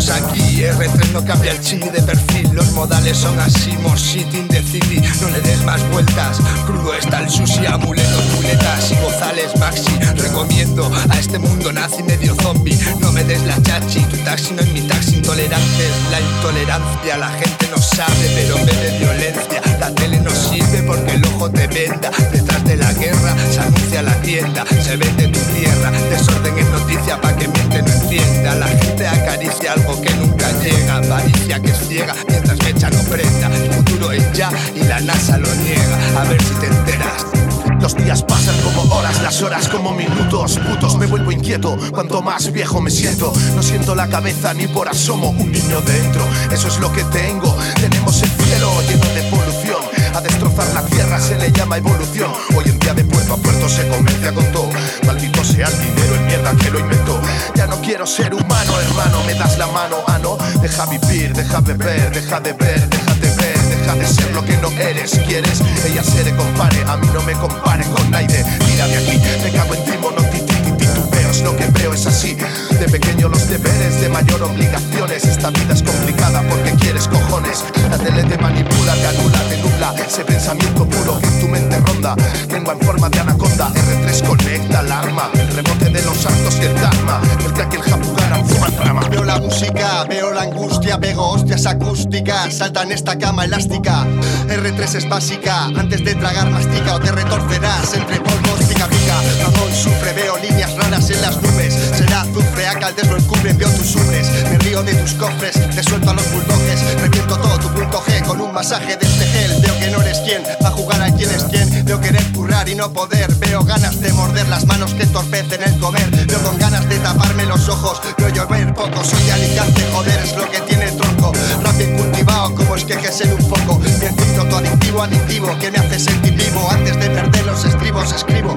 estamos aquí. R3 no cambia el chili de perfil. Los modales son así, more shit in the city. No le des más vueltas, crudo está el sushi. Amuletos, muletas y bozales maxi. Recomiendo a este mundo nazi medio zombie. No me des la chachi, tu taxi no es mi taxi. Intolerante es la intolerancia. La gente no sabe, pero ve de violencia. La tele no sirve porque el ojo te venda. Detrás de la guerra se anuncia la tienda. Se vende tu tierra, desorden es noticia pa' que miente no entienda. La gente acaricia algo que nunca llega. Avaricia que es ciega mientras mecha no prenda. El futuro es ya y la NASA lo niega. A ver si te enteras. Los días pasan como horas, las horas como minutos. Putos, me vuelvo inquieto cuanto más viejo me siento. No siento la cabeza ni por asomo, un niño dentro. Eso es lo que tengo, tenemos el cielo lleno de polución. A destrozar la tierra se le llama evolución. Hoy en día de puerto a puerto se comercia con todo. Maldito sea el dinero, el mierda que lo inventó. Ya no quiero ser humano, hermano, me das la mano, ah no. Deja vivir, deja beber, deja de ver, déjate ver. Deja de ser lo que no eres, ¿quieres? Ella se le compare, a mí no me compare con nadie. Mira de aquí, me cago en ti, titubeos, lo que veo es así. De pequeño los deberes, de mayor obligaciones. Esta vida es complicada porque quieres cojones. La tele te manipula, te anula, te nubla. Ese pensamiento puro que en tu mente ronda. Lengua en forma de anaconda, R3 conecta alarma. El rebote de los actos y el karma. El crack y el japugaran fuman trama. Veo la música, veo la angustia, pego hostias acústicas. Salta en esta cama elástica. R3 es básica, antes de tragar mastica o te retorcerás entre polvos pica pica. Ramón sufre, veo líneas raras en las nubes. Será azufre, acaldes lo encubren, veo tus sufres. Me río de tus cofres, te suelto a los bulldogs. Reviento todo tu punto G con un masaje de este gel. Veo que no eres quien, va a jugar a quién es quién. Veo querer currar y no poder. Veo ganas de morder las manos que entorpecen el comer. Veo con ganas de taparme los ojos. Veo llover poco, soy Alicante, joder, es lo que tiene el tronco. Rap bien cultivado como es que en un foco. Mi antídoto adictivo que me hace sentir vivo. Antes de perder los estribos escribo.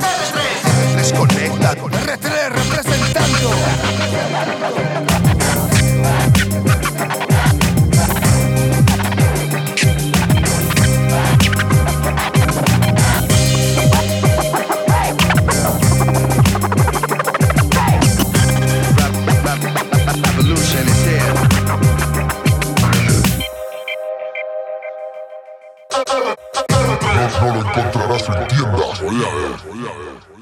R3 conecta, con R3 representando. No lo encontrarás en tiendas. Voy a ver.